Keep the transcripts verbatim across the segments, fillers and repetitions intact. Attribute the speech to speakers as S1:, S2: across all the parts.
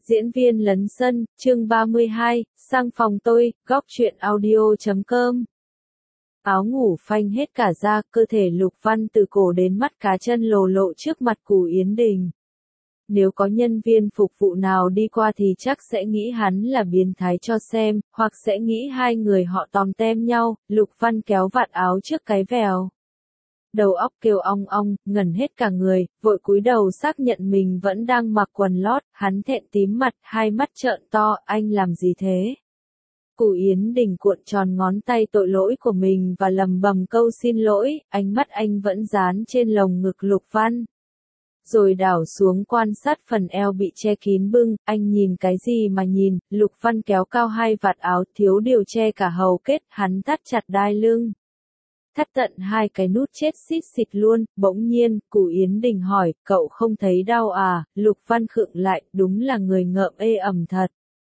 S1: Diễn viên lấn sân, chương ba mươi hai, sang phòng tôi, góc truyện audio chấm com. Áo ngủ phanh hết cả da, cơ thể Lục Văn từ cổ đến mắt cá chân lồ lộ trước mặt Cù Yến Đình. Nếu có nhân viên phục vụ nào đi qua thì chắc sẽ nghĩ hắn là biến thái cho xem, hoặc sẽ nghĩ hai người họ tòm tem nhau. Lục Văn kéo vạt áo trước cái vèo. Đầu óc kêu ong ong, ngẩn hết cả người, vội cúi đầu xác nhận mình vẫn đang mặc quần lót, hắn thẹn tím mặt, hai mắt trợn to, anh làm gì thế? Cù Yến Đình cuộn tròn ngón tay tội lỗi của mình và lầm bầm câu xin lỗi, ánh mắt anh vẫn dán trên lồng ngực Lục Văn. Rồi đảo xuống quan sát phần eo bị che kín bưng, anh nhìn cái gì mà nhìn, Lục Văn kéo cao hai vạt áo thiếu điều che cả hầu kết, hắn thắt chặt đai lưng. Thắt tận hai cái nút chết xít xịt luôn, bỗng nhiên, Cù Yến Đình hỏi, cậu không thấy đau à, Lục Văn khựng lại, đúng là người ngợm ê ẩm thật.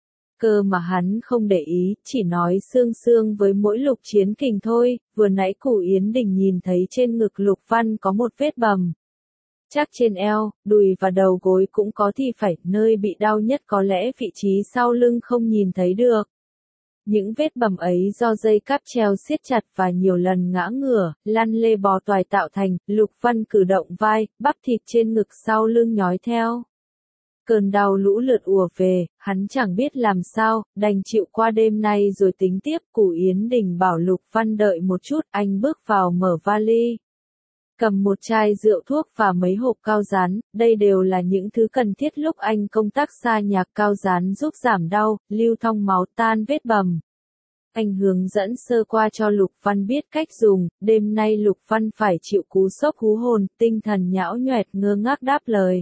S1: Cơ mà hắn không để ý, chỉ nói sương sương với mỗi lục chiến kình thôi, vừa nãy Cù Yến Đình nhìn thấy trên ngực Lục Văn có một vết bầm. Chắc trên eo, đùi và đầu gối cũng có thì phải, nơi bị đau nhất có lẽ vị trí sau lưng không nhìn thấy được. Những vết bầm ấy do dây cáp treo siết chặt và nhiều lần ngã ngửa, lăn lê bò toài tạo thành. Lục Văn cử động vai, bắp thịt trên ngực sau lưng nhói theo. Cơn đau lũ lượt ùa về, hắn chẳng biết làm sao, đành chịu qua đêm nay rồi tính tiếp. Cù Yến Đình bảo Lục Văn đợi một chút, anh bước vào mở vali. Cầm một chai rượu thuốc và mấy hộp cao dán, đây đều là những thứ cần thiết lúc anh công tác xa nhà. Cao dán giúp giảm đau, lưu thông máu, tan vết bầm. Anh hướng dẫn sơ qua cho Lục Văn biết cách dùng, đêm nay Lục Văn phải chịu cú sốc hú hồn, tinh thần nhão nhoẹt ngơ ngác đáp lời.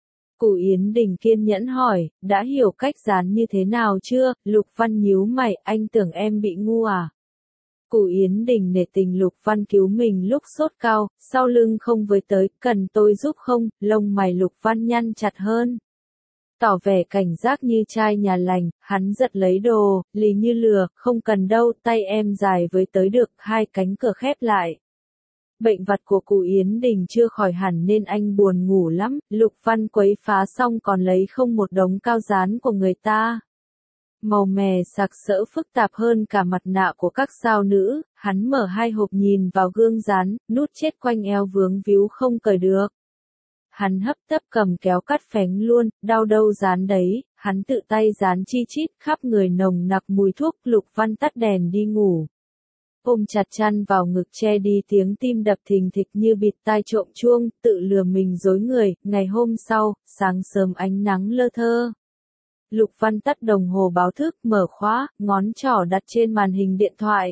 S1: Cù Yến Đình kiên nhẫn hỏi, đã hiểu cách dán như thế nào chưa? Lục Văn nhíu mày, anh tưởng em bị ngu à? Cù Yến Đình nể tình Lục Văn cứu mình lúc sốt cao, sau lưng không với tới, cần tôi giúp không? Lông mày Lục Văn nhăn chặt hơn. Tỏ vẻ cảnh giác như trai nhà lành, hắn giật lấy đồ, lì như lừa, không cần đâu, tay em dài với tới được, hai cánh cửa khép lại. Bệnh vặt của Cù Yến Đình chưa khỏi hẳn nên anh buồn ngủ lắm, Lục Văn quấy phá xong còn lấy không một đống cao dán của người ta. Màu mè sặc sỡ phức tạp hơn cả mặt nạ của các sao nữ, hắn mở hai hộp nhìn vào gương dán, nút chết quanh eo vướng víu không cởi được. Hắn hấp tấp cầm kéo cắt phánh luôn, đau đâu dán đấy, hắn tự tay dán chi chít khắp người nồng nặc mùi thuốc. Lục Văn tắt đèn đi ngủ. Ôm chặt chăn vào ngực che đi tiếng tim đập thình thịch như bịt tai trộm chuông, tự lừa mình dối người. Ngày hôm sau, sáng sớm ánh nắng lơ thơ. Lục Văn tắt đồng hồ báo thức, mở khóa, ngón trỏ đặt trên màn hình điện thoại.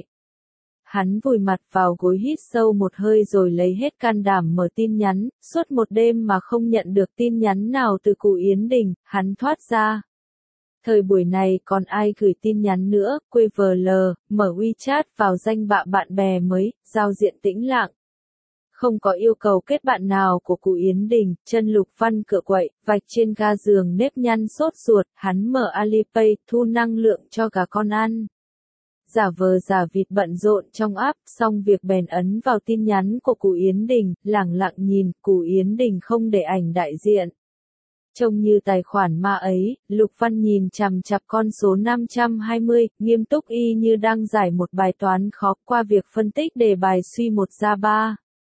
S1: Hắn vùi mặt vào gối hít sâu một hơi rồi lấy hết can đảm mở tin nhắn, suốt một đêm mà không nhận được tin nhắn nào từ Cù Yến Đình, hắn thoát ra. Thời buổi này còn ai gửi tin nhắn nữa, quê vờ lờ, mở WeChat vào danh bạ bạn bè mới, giao diện tĩnh lặng. Không có yêu cầu kết bạn nào của Cù Yến Đình, chân Lục Văn cựa quậy, vạch trên ga giường nếp nhăn sốt ruột, hắn mở Alipay, thu năng lượng cho gà con ăn. Giả vờ giả vịt bận rộn trong app, xong việc bèn ấn vào tin nhắn của Cù Yến Đình, lẳng lặng nhìn, Cù Yến Đình không để ảnh đại diện. Trông như tài khoản ma ấy, Lục Văn nhìn chằm chằm con số năm trăm hai mươi, nghiêm túc y như đang giải một bài toán khó qua việc phân tích đề bài suy một ra ba.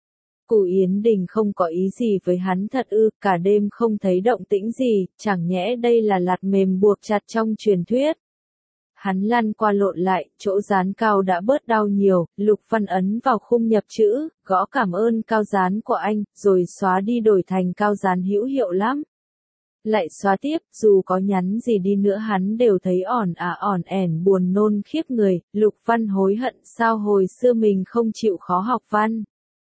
S1: Cù Yến Đình không có ý gì với hắn thật ư, cả đêm không thấy động tĩnh gì, chẳng nhẽ đây là lạt mềm buộc chặt trong truyền thuyết. Hắn lăn qua lộn lại, chỗ dán cao đã bớt đau nhiều, Lục Văn ấn vào khung nhập chữ, gõ cảm ơn cao dán của anh, rồi xóa đi đổi thành cao dán hữu hiệu lắm. Lại xóa tiếp, dù có nhắn gì đi nữa hắn đều thấy ỏn ả ỏn ẻn buồn nôn khiếp người. Lục Văn hối hận sao hồi xưa mình không chịu khó học văn.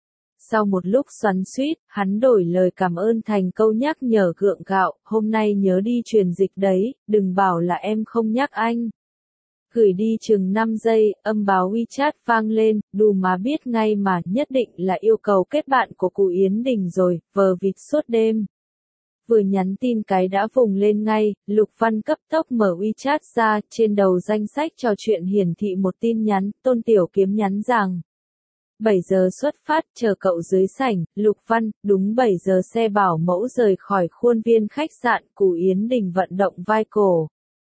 S1: Sau một lúc xoắn xuýt, hắn đổi lời cảm ơn thành câu nhắc nhở gượng gạo, hôm nay nhớ đi truyền dịch đấy, đừng bảo là em không nhắc anh. Gửi đi chừng năm giây, âm báo WeChat vang lên, đù má biết ngay mà, nhất định là yêu cầu kết bạn của Cù Yến Đình rồi, vờ vịt suốt đêm. Vừa nhắn tin cái đã vùng lên ngay, Lục Văn cấp tốc mở WeChat ra, trên đầu danh sách trò chuyện hiển thị một tin nhắn, Tôn Tiểu Kiếm nhắn rằng. bảy giờ xuất phát, chờ cậu dưới sảnh, Lục Văn, đúng bảy giờ xe bảo mẫu rời khỏi khuôn viên khách sạn, Cù Yến Đình vận động vai cổ.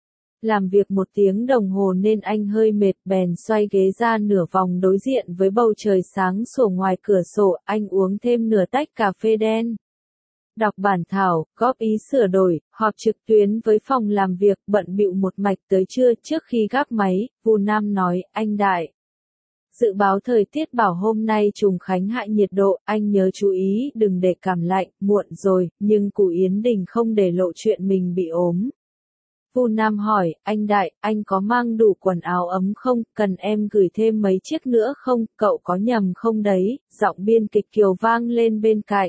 S1: Làm việc một tiếng đồng hồ nên anh hơi mệt, bèn xoay ghế ra nửa vòng đối diện với bầu trời sáng sủa ngoài cửa sổ, anh uống thêm nửa tách cà phê đen. Đọc bản thảo, góp ý sửa đổi, họp trực tuyến với phòng làm việc, bận bịu một mạch tới trưa. Trước khi gác máy, Vu Nam nói, anh Đại. Dự báo thời tiết bảo hôm nay trùng khánh hại nhiệt độ, anh nhớ chú ý đừng để cảm lạnh, muộn rồi, nhưng Cù Yến Đình không để lộ chuyện mình bị ốm. Vu Nam hỏi, anh Đại, anh có mang đủ quần áo ấm không, cần em gửi thêm mấy chiếc nữa không, cậu có nhầm không đấy, giọng biên kịch Kiều vang lên bên cạnh.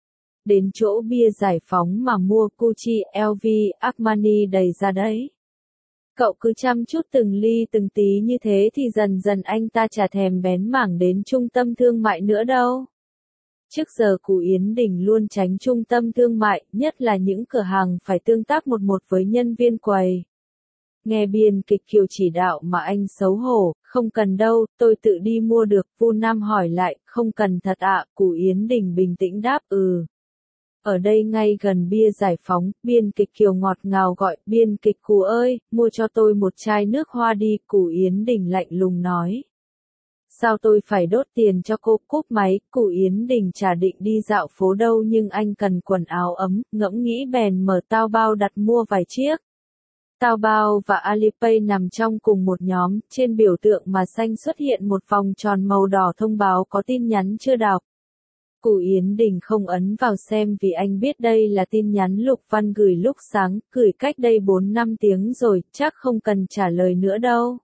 S1: Đến chỗ bia Giải Phóng mà mua Gucci, L V, Armani đầy ra đấy. Cậu cứ chăm chút từng ly từng tí như thế thì dần dần anh ta chả thèm bén mảng đến trung tâm thương mại nữa đâu. Trước giờ Cù Yến Đình luôn tránh trung tâm thương mại, nhất là những cửa hàng phải tương tác một một với nhân viên quầy. Nghe biên kịch Kiều chỉ đạo mà anh xấu hổ, không cần đâu, tôi tự đi mua được. Vu Nam hỏi lại, không cần thật ạ, à? Cù Yến Đình bình tĩnh đáp, ừ. Ở đây ngay gần bia Giải Phóng, biên kịch Kiều ngọt ngào gọi, biên kịch Cù ơi, mua cho tôi một chai nước hoa đi, Cù Yến Đình lạnh lùng nói. Sao tôi phải đốt tiền cho cô, cúp máy, Cù Yến Đình chả định đi dạo phố đâu nhưng anh cần quần áo ấm, ngẫm nghĩ bèn mở Taobao đặt mua vài chiếc. Taobao và Alipay nằm trong cùng một nhóm, trên biểu tượng mà xanh xuất hiện một vòng tròn màu đỏ thông báo có tin nhắn chưa đọc. Cù Yến Đình không ấn vào xem vì anh biết đây là tin nhắn Lục Văn gửi lúc sáng, gửi cách đây bốn năm tiếng rồi, chắc không cần trả lời nữa đâu.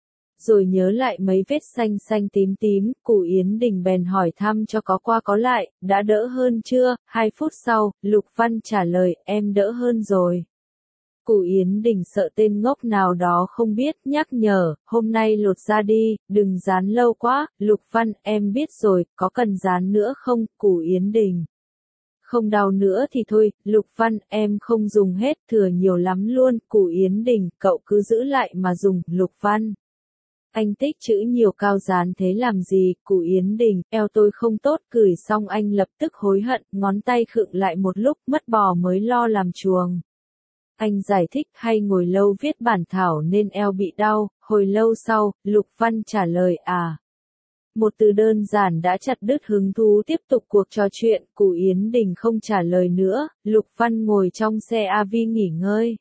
S1: Rồi nhớ lại mấy vết xanh xanh tím tím, Cù Yến Đình bèn hỏi thăm cho có qua có lại, đã đỡ hơn chưa? Hai phút sau, Lục Văn trả lời, em đỡ hơn rồi. Cù Yến Đình sợ tên ngốc nào đó không biết, nhắc nhở, hôm nay lột ra đi, đừng dán lâu quá. Lục Văn, em biết rồi, có cần dán nữa không? Cù Yến Đình. Không đau nữa thì thôi. Lục Văn, em không dùng hết, thừa nhiều lắm luôn. Cù Yến Đình, cậu cứ giữ lại mà dùng. Lục Văn. Anh tích chữ nhiều cao dán thế làm gì? Cù Yến Đình, eo tôi không tốt, gửi xong anh lập tức hối hận, ngón tay khựng lại một lúc, mất bò mới lo làm chuồng. Anh giải thích, hay ngồi lâu viết bản thảo nên eo bị đau. Hồi lâu sau, Lục Văn trả lời, à. Một từ đơn giản đã chặt đứt hứng thú tiếp tục cuộc trò chuyện. Cù Yến Đình không trả lời nữa. Lục Văn ngồi trong xe a vê nghỉ ngơi.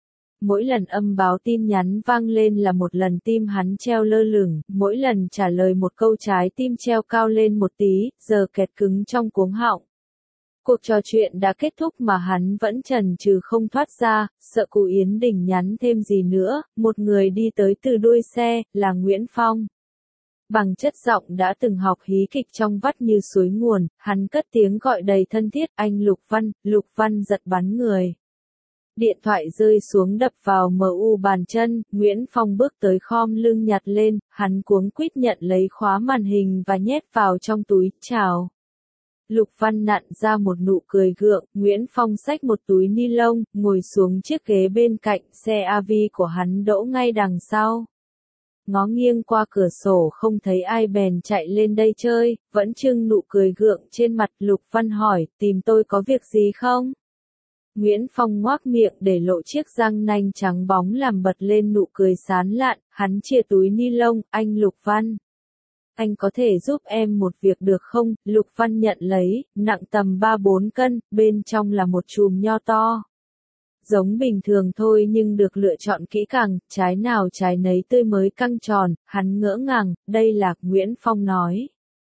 S1: Mỗi lần âm báo tin nhắn vang lên là một lần tim hắn treo lơ lửng, mỗi lần trả lời một câu trái tim treo cao lên một tí, giờ kẹt cứng trong cuống họng. Cuộc trò chuyện đã kết thúc mà hắn vẫn chần chừ không thoát ra, sợ Cù Yến Đình nhắn thêm gì nữa. Một người đi tới từ đuôi xe, là Nguyễn Phong. Bằng chất giọng đã từng học hí kịch trong vắt như suối nguồn, hắn cất tiếng gọi đầy thân thiết, anh Lục Văn. Lục Văn giật bắn người. Điện thoại rơi xuống đập vào em u bàn chân, Nguyễn Phong bước tới khom lưng nhặt lên, hắn cuống quýt nhận lấy khóa màn hình và nhét vào trong túi, chào. Lục Văn nặn ra một nụ cười gượng, Nguyễn Phong xách một túi ni lông, ngồi xuống chiếc ghế bên cạnh, xe a vê của hắn đỗ ngay đằng sau. Ngó nghiêng qua cửa sổ không thấy ai bèn chạy lên đây chơi, vẫn trưng nụ cười gượng trên mặt. Lục Văn hỏi, tìm tôi có việc gì không? Nguyễn Phong ngoác miệng để lộ chiếc răng nanh trắng bóng làm bật lên nụ cười sán lạn, hắn chia túi ni lông, anh Lục Văn. Anh có thể giúp em một việc được không? Lục Văn nhận lấy, nặng tầm ba bốn cân, bên trong là một chùm nho to. Giống bình thường thôi nhưng được lựa chọn kỹ càng, trái nào trái nấy tươi mới căng tròn, hắn ngỡ ngàng, đây là, Nguyễn Phong nói.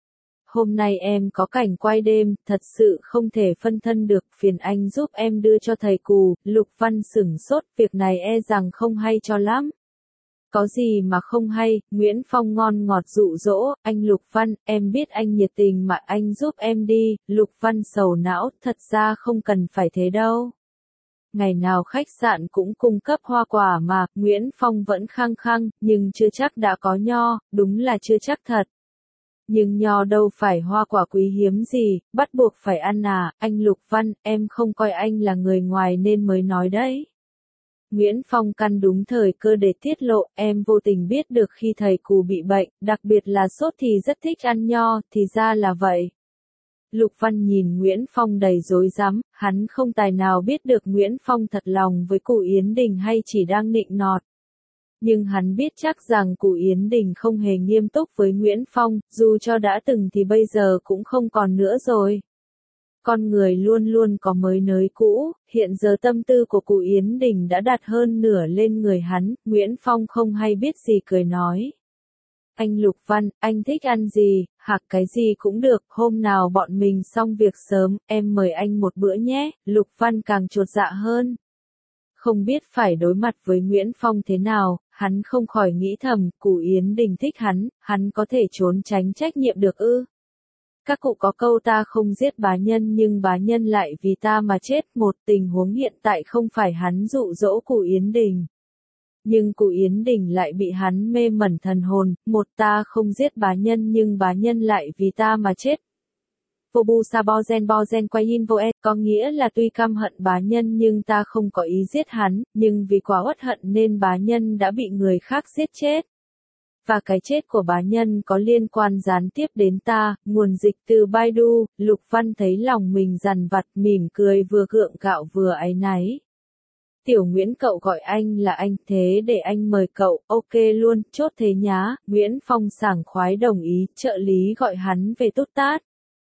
S1: Hôm nay em có cảnh quay đêm, thật sự không thể phân thân được, phiền anh giúp em đưa cho thầy Cù. Lục Văn sửng sốt, việc này e rằng không hay cho lắm. Có gì mà không hay, Nguyễn Phong ngon ngọt dụ dỗ, anh Lục Văn, em biết anh nhiệt tình mà anh giúp em đi. Lục Văn sầu não, thật ra không cần phải thế đâu. Ngày nào khách sạn cũng cung cấp hoa quả mà, Nguyễn Phong vẫn khăng khăng, nhưng chưa chắc đã có nho, đúng là chưa chắc thật. Nhưng nho đâu phải hoa quả quý hiếm gì, bắt buộc phải ăn à, anh Lục Văn, em không coi anh là người ngoài nên mới nói đấy. Nguyễn Phong căn đúng thời cơ để tiết lộ, em vô tình biết được khi thầy Cù bị bệnh, đặc biệt là sốt thì rất thích ăn nho, thì ra là vậy. Lục Văn nhìn Nguyễn Phong đầy rối rắm, hắn không tài nào biết được Nguyễn Phong thật lòng với Cù Yến Đình hay chỉ đang nịnh nọt. Nhưng hắn biết chắc rằng Cù Yến Đình không hề nghiêm túc với Nguyễn Phong, dù cho đã từng thì bây giờ cũng không còn nữa rồi. Con người luôn luôn có mới nới cũ, hiện giờ tâm tư của Cù Yến Đình đã đặt hơn nửa lên người hắn, Nguyễn Phong không hay biết gì cười nói. Anh Lục Văn, anh thích ăn gì, hoặc cái gì cũng được, hôm nào bọn mình xong việc sớm, em mời anh một bữa nhé, Lục Văn càng chột dạ hơn. Không biết phải đối mặt với Nguyễn Phong thế nào, hắn không khỏi nghĩ thầm, Cù Yến Đình thích hắn, hắn có thể trốn tránh trách nhiệm được ư. Các cụ có câu ta không giết bá nhân nhưng bá nhân lại vì ta mà chết, một tình huống hiện tại không phải hắn dụ dỗ Cù Yến Đình. Nhưng Cù Yến Đình lại bị hắn mê mẩn thần hồn, một ta không giết bá nhân nhưng bá nhân lại vì ta mà chết. Vô bu sa bo gen bo gen quay in vô e, có nghĩa là tuy căm hận bá nhân nhưng ta không có ý giết hắn, nhưng vì quá uất hận nên bá nhân đã bị người khác giết chết. Và cái chết của bá nhân có liên quan gián tiếp đến ta, nguồn dịch từ Baidu, Lục Văn thấy lòng mình dằn vặt mỉm cười vừa gượng gạo vừa áy náy. Tiểu Nguyễn cậu gọi anh là anh thế để anh mời cậu, ok luôn, chốt thế nhá, Nguyễn Phong sảng khoái đồng ý, trợ lý gọi hắn về tút tát.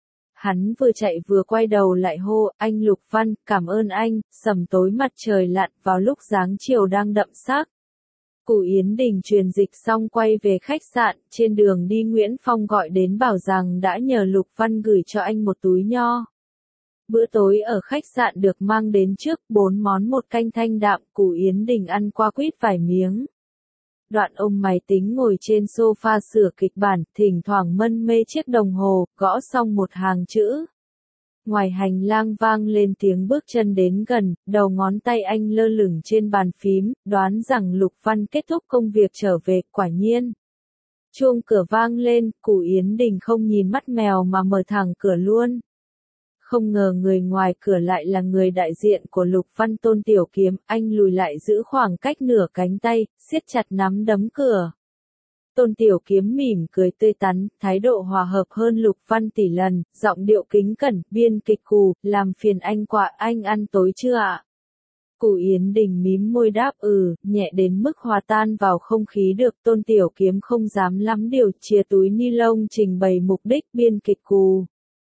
S1: Hắn vừa chạy vừa quay đầu lại hô, anh Lục Văn, cảm ơn anh, sầm tối mặt trời lặn vào lúc dáng chiều đang đậm sắc. Cù Yến Đình truyền dịch xong quay về khách sạn, trên đường đi Nguyễn Phong gọi đến bảo rằng đã nhờ Lục Văn gửi cho anh một túi nho. Bữa tối ở khách sạn được mang đến trước, bốn món một canh thanh đạm, Cù Yến Đình ăn qua quýt vài miếng. Đoạn ôm máy tính ngồi trên sofa sửa kịch bản, thỉnh thoảng mân mê chiếc đồng hồ, gõ xong một hàng chữ. Ngoài hành lang vang lên tiếng bước chân đến gần, đầu ngón tay anh lơ lửng trên bàn phím, đoán rằng Lục Văn kết thúc công việc trở về, quả nhiên. Chuông cửa vang lên, Cù Yến Đình không nhìn mắt mèo mà mở thẳng cửa luôn. Không ngờ người ngoài cửa lại là người đại diện của Lục Văn, Tôn Tiểu Kiếm, anh lùi lại giữ khoảng cách nửa cánh tay, siết chặt nắm đấm cửa. Tôn Tiểu Kiếm mỉm cười tươi tắn, thái độ hòa hợp hơn Lục Văn tỷ lần, giọng điệu kính cẩn, biên kịch Cù, làm phiền anh quạ, anh ăn tối chưa ạ? Cù Yến Đình mím môi đáp ừ, nhẹ đến mức hòa tan vào không khí được. Tôn Tiểu Kiếm không dám lắm điều, chìa túi ni lông trình bày mục đích, biên kịch Cù.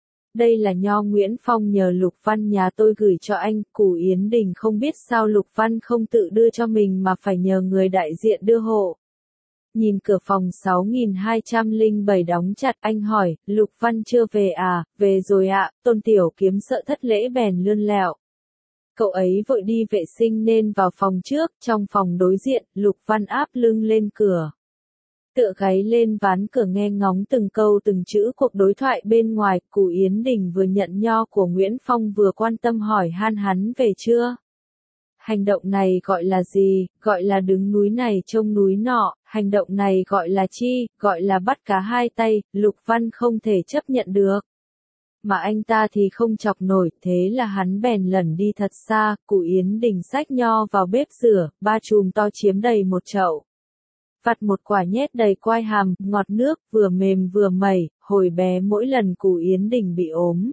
S1: Đây là nho Nguyễn Phong nhờ Lục Văn nhà tôi gửi cho anh, Cù Yến Đình không biết sao Lục Văn không tự đưa cho mình mà phải nhờ người đại diện đưa hộ. Nhìn cửa phòng sáu nghìn hai trăm lẻ bảy đóng chặt, anh hỏi, Lục Văn chưa về à? Về rồi ạ, Tôn Tiểu Kiếm sợ thất lễ bèn lươn lẹo. Cậu ấy vội đi vệ sinh nên vào phòng trước, trong phòng đối diện, Lục Văn áp lưng lên cửa. Tựa gáy lên ván cửa nghe ngóng từng câu từng chữ cuộc đối thoại bên ngoài, Cù Yến Đình vừa nhận nho của Nguyễn Phong vừa quan tâm hỏi han hắn về chưa. Hành động này gọi là gì? Gọi là đứng núi này trông núi nọ, hành động này gọi là chi? Gọi là bắt cá hai tay, Lục Văn không thể chấp nhận được. Mà anh ta thì không chọc nổi, thế là hắn bèn lẩn đi thật xa. Cù Yến Đình xách nho vào bếp rửa, ba chùm to chiếm đầy một chậu. Vặt một quả nhét đầy quai hàm, ngọt nước, vừa mềm vừa mẩy, hồi bé mỗi lần Cù Yến Đình bị ốm.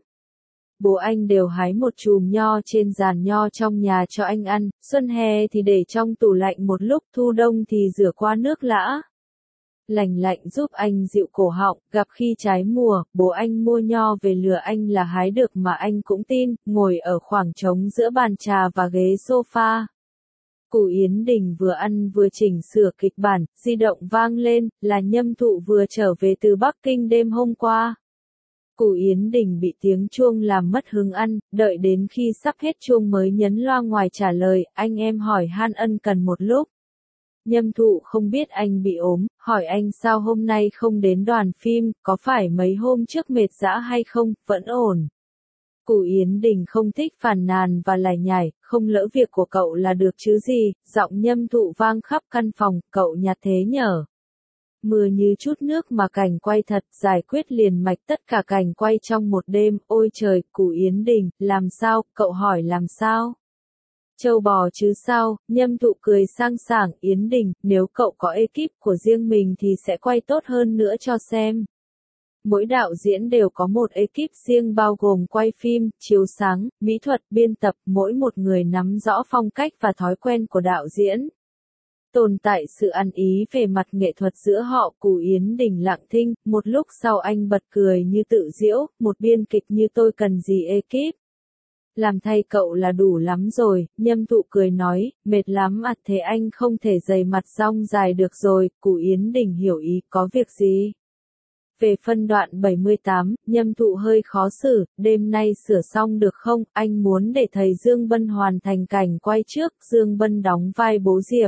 S1: Bố anh đều hái một chùm nho trên giàn nho trong nhà cho anh ăn, xuân hè thì để trong tủ lạnh một lúc, thu đông thì rửa qua nước lã. Lành lạnh giúp anh dịu cổ họng, gặp khi trái mùa, bố anh mua nho về lừa anh là hái được mà anh cũng tin, ngồi ở khoảng trống giữa bàn trà và ghế sofa. Cù Yến Đình vừa ăn vừa chỉnh sửa kịch bản, di động vang lên, là Nhâm Thụ vừa trở về từ Bắc Kinh đêm hôm qua. Cù Yến Đình bị tiếng chuông làm mất hứng ăn, đợi đến khi sắp hết chuông mới nhấn loa ngoài trả lời, anh em hỏi han ân cần một lúc. Nhâm Thụ không biết anh bị ốm, hỏi anh sao hôm nay không đến đoàn phim, có phải mấy hôm trước mệt dã hay không, vẫn ổn. Cù Yến Đình không thích phàn nàn và lải nhải, không lỡ việc của cậu là được chứ gì, giọng Nhâm Thụ vang khắp căn phòng, cậu nhạt thế nhở. Mưa như chút nước mà cảnh quay thật, giải quyết liền mạch tất cả cảnh quay trong một đêm, ôi trời, Cù Yến Đình, làm sao, cậu hỏi làm sao? Châu bò chứ sao, Nhâm Thụ cười sang sảng, Yến Đình, nếu cậu có ekip của riêng mình thì sẽ quay tốt hơn nữa cho xem. Mỗi đạo diễn đều có một ekip riêng bao gồm quay phim, chiếu sáng, mỹ thuật, biên tập, mỗi một người nắm rõ phong cách và thói quen của đạo diễn. Tồn tại sự ăn ý về mặt nghệ thuật giữa họ. Cù Yến Đình lặng thinh, một lúc sau anh bật cười như tự giễu, một biên kịch như tôi cần gì ekip. Làm thay cậu là đủ lắm rồi, Nhâm Thụ cười nói, mệt lắm à, thế anh không thể dày mặt rong dài được rồi. Cù Yến Đình hiểu ý, có việc gì? Về phân đoạn bảy mươi tám, Nhâm Thụ hơi khó xử, đêm nay sửa xong được không, anh muốn để thầy Dương Bân hoàn thành cảnh quay trước. Dương Bân đóng vai bố Diệp,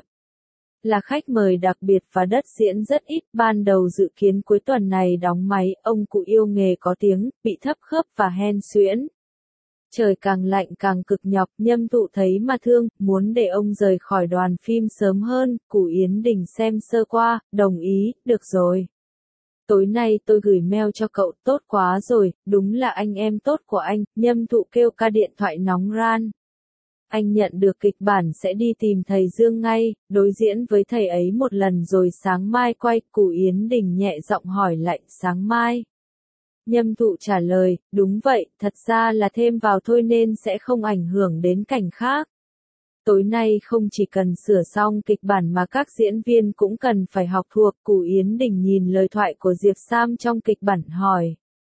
S1: là khách mời đặc biệt và đất diễn rất ít. Ban đầu dự kiến cuối tuần này đóng máy, ông cụ yêu nghề có tiếng, bị thấp khớp và hen suyễn. Trời càng lạnh càng cực nhọc, Nhâm Thụ thấy mà thương, muốn để ông rời khỏi đoàn phim sớm hơn. Cù Yến Đình xem sơ qua, đồng ý, được rồi. Tối nay tôi gửi mail cho cậu, tốt quá rồi, đúng là anh em tốt của anh. Nhâm Thụ kêu ca điện thoại nóng ran. Anh nhận được kịch bản sẽ đi tìm thầy Dương ngay, đối diễn với thầy ấy một lần rồi sáng mai quay. Cù Yến Đình nhẹ giọng hỏi lại, sáng mai? Nhâm Thụ trả lời, đúng vậy, thật ra là thêm vào thôi nên sẽ không ảnh hưởng đến cảnh khác. Tối nay không chỉ cần sửa xong kịch bản mà các diễn viên cũng cần phải học thuộc. Cù Yến Đình nhìn lời thoại của Diệp Sam trong kịch bản hỏi.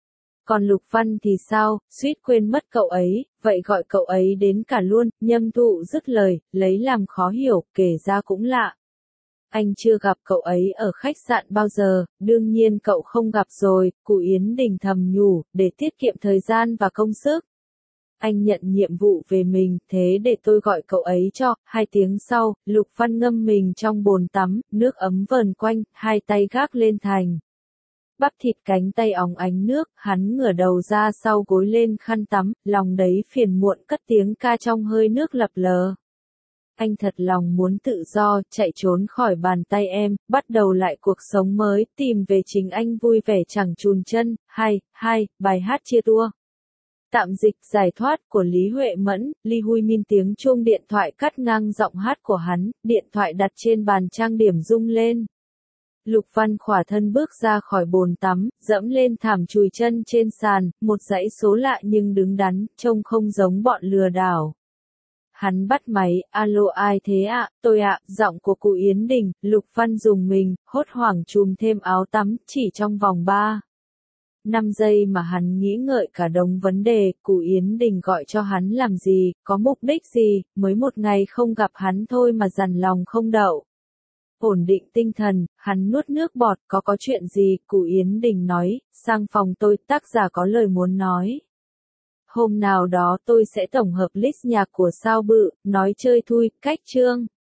S1: Còn Lục Văn thì sao, suýt quên mất cậu ấy, vậy gọi cậu ấy đến cả luôn. Nhâm Thụ dứt lời, lấy làm khó hiểu, kể ra cũng lạ. Anh chưa gặp cậu ấy ở khách sạn bao giờ, đương nhiên cậu không gặp rồi. Cù Yến Đình thầm nhủ, để tiết kiệm thời gian và công sức. Anh nhận nhiệm vụ về mình, thế để tôi gọi cậu ấy cho. Hai tiếng sau, Lục Văn ngâm mình trong bồn tắm, nước ấm vờn quanh, hai tay gác lên thành bắp thịt, cánh tay óng ánh nước, hắn ngửa đầu ra sau gối lên khăn tắm, lòng đấy phiền muộn cất tiếng ca trong hơi nước lập lờ. Anh thật lòng muốn tự do, chạy trốn khỏi bàn tay em, bắt đầu lại cuộc sống mới, tìm về chính anh vui vẻ chẳng chùn chân. Hai, hai, bài hát chia tua. Tạm dịch giải thoát của Lý Huệ Mẫn. Lee Hui Min, tiếng chuông điện thoại cắt ngang giọng hát của hắn, điện thoại đặt trên bàn trang điểm rung lên. Lục Văn khỏa thân bước ra khỏi bồn tắm, dẫm lên thảm chùi chân trên sàn, một dãy số lạ nhưng đứng đắn, trông không giống bọn lừa đảo. Hắn bắt máy, alo ai thế ạ, tôi ạ, giọng của cụ Yến Đình. Lục Văn dùng mình, hốt hoảng chùm thêm áo tắm, chỉ trong vòng ba năm giây mà hắn nghĩ ngợi cả đống vấn đề. Cụ Yến Đình gọi cho hắn làm gì, có mục đích gì, mới một ngày không gặp hắn thôi mà dằn lòng không đậu. Ổn định tinh thần, hắn nuốt nước bọt, có có chuyện gì? Cụ Yến Đình nói, sang phòng tôi, tác giả có lời muốn nói. Hôm nào đó tôi sẽ tổng hợp list nhạc của Sao Bự, nói chơi thui, cách chương.